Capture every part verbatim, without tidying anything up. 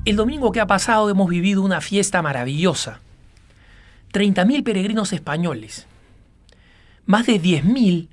El domingo que ha pasado hemos vivido una fiesta maravillosa. treinta mil peregrinos españoles, más de diez mil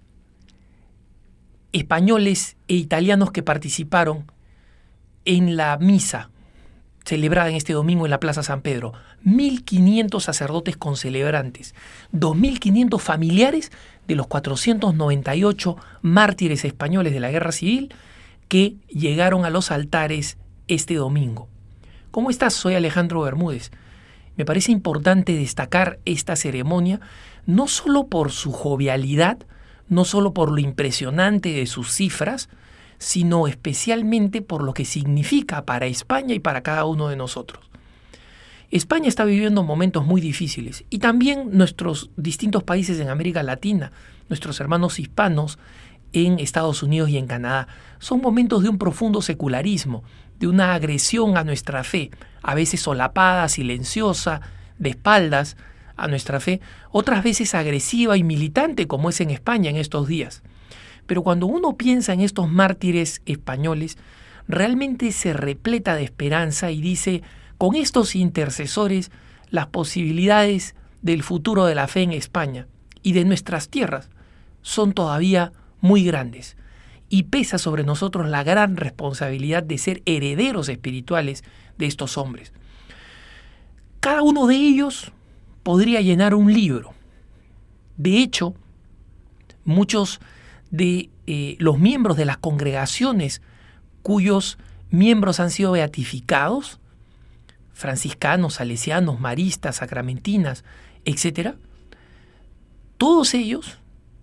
españoles e italianos que participaron en la misa celebrada en este domingo en la Plaza San Pedro. mil quinientos sacerdotes concelebrantes, dos mil quinientos familiares de los cuatrocientos noventa y ocho mártires españoles de la Guerra Civil que llegaron a los altares este domingo. ¿Cómo estás? Soy Alejandro Bermúdez. Me parece importante destacar esta ceremonia no solo por su jovialidad, no solo por lo impresionante de sus cifras, sino especialmente por lo que significa para España y para cada uno de nosotros. España está viviendo momentos muy difíciles y también nuestros distintos países en América Latina, nuestros hermanos hispanos en Estados Unidos y en Canadá. Son momentos de un profundo secularismo, de una agresión a nuestra fe, a veces solapada, silenciosa, de espaldas a nuestra fe, otras veces agresiva y militante, como es en España en estos días. Pero cuando uno piensa en estos mártires españoles, realmente se repleta de esperanza y dice, con estos intercesores, las posibilidades del futuro de la fe en España y de nuestras tierras son todavía muy grandes. Y pesa sobre nosotros la gran responsabilidad de ser herederos espirituales de estos hombres. Cada uno de ellos podría llenar un libro. De hecho, muchos de eh, los miembros de las congregaciones cuyos miembros han sido beatificados, franciscanos, salesianos, maristas, sacramentinas, etcétera, todos ellos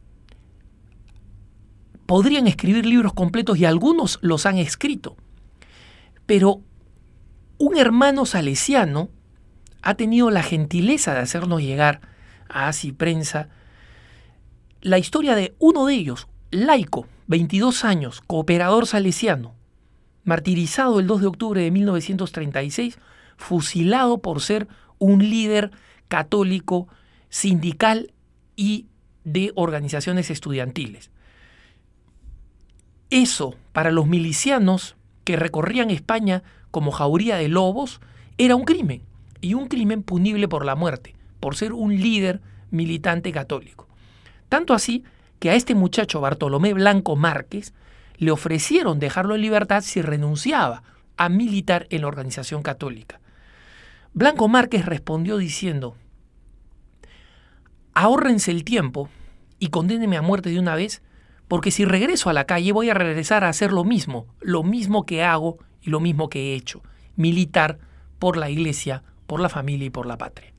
podrían escribir libros completos y algunos los han escrito. Pero un hermano salesiano ha tenido la gentileza de hacernos llegar a Así Prensa la historia de uno de ellos, laico, veintidós años, cooperador salesiano, martirizado el dos de octubre de mil novecientos treinta y seis, fusilado por ser un líder católico, sindical y de organizaciones estudiantiles. Eso, para los milicianos que recorrían España como jauría de lobos, era un crimen, y un crimen punible por la muerte, por ser un líder militante católico. Tanto así que a este muchacho Bartolomé Blanco Márquez le ofrecieron dejarlo en libertad si renunciaba a militar en la organización católica. Blanco Márquez respondió diciendo: ahórrense el tiempo y condénenme a muerte de una vez, porque si regreso a la calle voy a regresar a hacer lo mismo, lo mismo que hago y lo mismo que he hecho, militar por la iglesia, por la familia y por la patria.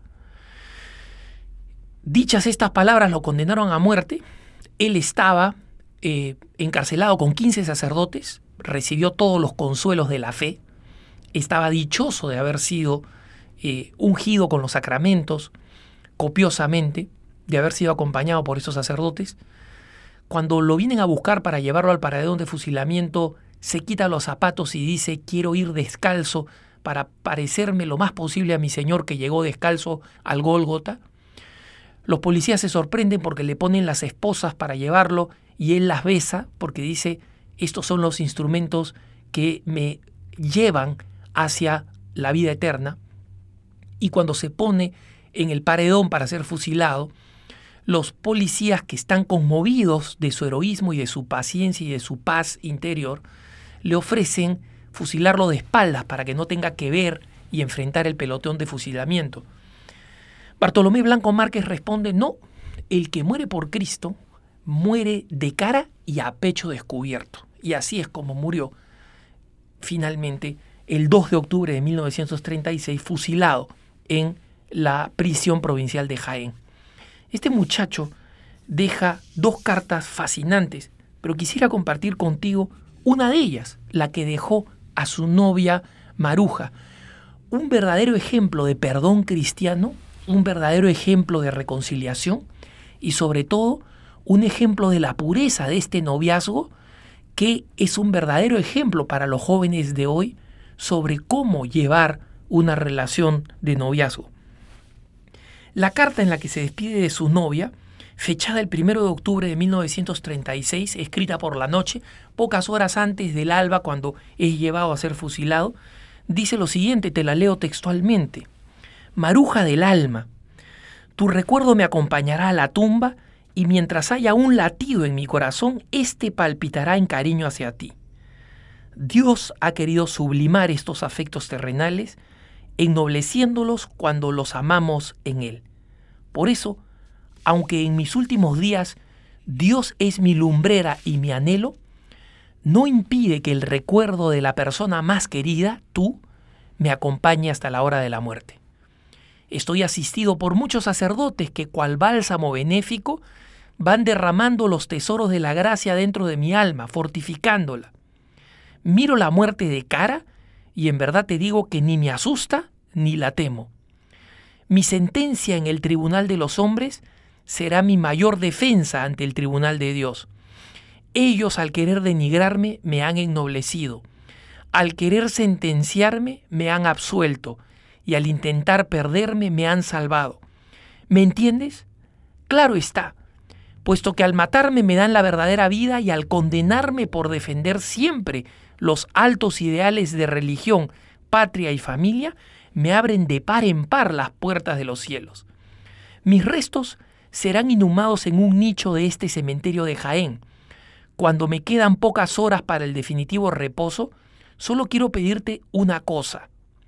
Dichas estas palabras lo condenaron a muerte. Él estaba eh, encarcelado con quince sacerdotes, recibió todos los consuelos de la fe, estaba dichoso de haber sido eh, ungido con los sacramentos copiosamente, de haber sido acompañado por esos sacerdotes. Cuando lo vienen a buscar para llevarlo al paredón de fusilamiento, se quita los zapatos y dice: quiero ir descalzo para parecerme lo más posible a mi Señor que llegó descalzo al Gólgota. Los policías se sorprenden porque le ponen las esposas para llevarlo y él las besa porque dice: estos son los instrumentos que me llevan hacia la vida eterna. Y cuando se pone en el paredón para ser fusilado, los policías, que están conmovidos de su heroísmo y de su paciencia y de su paz interior, le ofrecen fusilarlo de espaldas para que no tenga que ver y enfrentar el pelotón de fusilamiento. Bartolomé Blanco Márquez responde: no, el que muere por Cristo muere de cara y a pecho descubierto. Y así es como murió finalmente el dos de octubre de mil novecientos treinta y seis, fusilado en la prisión provincial de Jaén. Este muchacho deja dos cartas fascinantes, pero quisiera compartir contigo una de ellas, la que dejó a su novia Maruja. Un verdadero ejemplo de perdón cristiano, un verdadero ejemplo de reconciliación y sobre todo un ejemplo de la pureza de este noviazgo, que es un verdadero ejemplo para los jóvenes de hoy sobre cómo llevar una relación de noviazgo. La carta en la que se despide de su novia, fechada el primero de octubre de mil novecientos treinta y seis, escrita por la noche, pocas horas antes del alba cuando es llevado a ser fusilado, dice lo siguiente, te la leo textualmente. Maruja del alma, tu recuerdo me acompañará a la tumba y mientras haya un latido en mi corazón, éste palpitará en cariño hacia ti. Dios ha querido sublimar estos afectos terrenales, ennobleciéndolos cuando los amamos en Él. Por eso, aunque en mis últimos días Dios es mi lumbrera y mi anhelo, no impide que el recuerdo de la persona más querida, tú, me acompañe hasta la hora de la muerte. Estoy asistido por muchos sacerdotes que, cual bálsamo benéfico, van derramando los tesoros de la gracia dentro de mi alma, fortificándola. Miro la muerte de cara y en verdad te digo que ni me asusta ni la temo. Mi sentencia en el tribunal de los hombres será mi mayor defensa ante el tribunal de Dios. Ellos, al querer denigrarme, me han ennoblecido. Al querer sentenciarme, me han absuelto. Y al intentar perderme, me han salvado. ¿Me entiendes? Claro está, puesto que al matarme me dan la verdadera vida y al condenarme por defender siempre los altos ideales de religión, patria y familia, me abren de par en par las puertas de los cielos. Mis restos serán inhumados en un nicho de este cementerio de Jaén. Cuando me quedan pocas horas para el definitivo reposo, solo quiero pedirte una cosa: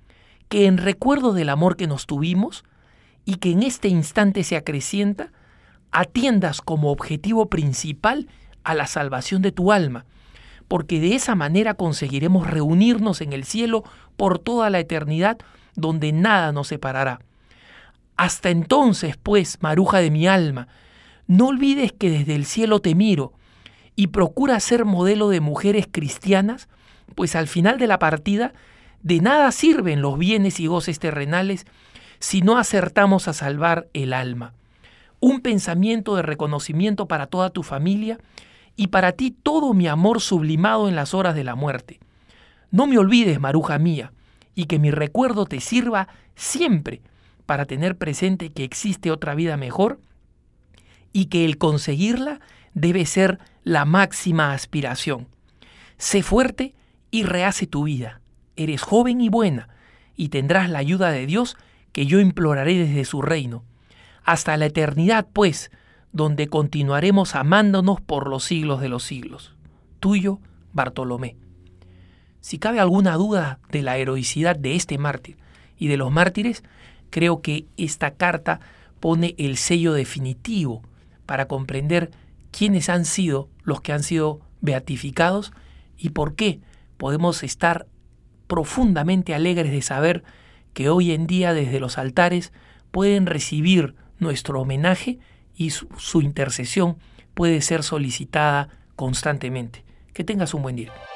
que en recuerdo del amor que nos tuvimos y que en este instante se acrecienta, atiendas como objetivo principal a la salvación de tu alma, porque de esa manera conseguiremos reunirnos en el cielo por toda la eternidad, donde nada nos separará. Hasta entonces, pues, maruja de mi alma, no olvides que desde el cielo te miro y procura ser modelo de mujeres cristianas, pues al final de la partida de nada sirven los bienes y goces terrenales si no acertamos a salvar el alma. Un pensamiento de reconocimiento para toda tu familia y para ti todo mi amor sublimado en las horas de la muerte. No me olvides, maruja mía, y que mi recuerdo te sirva siempre para tener presente que existe otra vida mejor y que el conseguirla debe ser la máxima aspiración. Sé fuerte y rehace tu vida. Eres joven y buena, y tendrás la ayuda de Dios que yo imploraré desde su reino. Hasta la eternidad, pues, donde continuaremos amándonos por los siglos de los siglos. Tuyo, Bartolomé. Si cabe alguna duda de la heroicidad de este mártir y de los mártires, creo que esta carta pone el sello definitivo para comprender quiénes han sido los que han sido beatificados y por qué podemos estar profundamente alegres de saber que hoy en día desde los altares pueden recibir nuestro homenaje y su, su intercesión puede ser solicitada constantemente. Que tengas un buen día.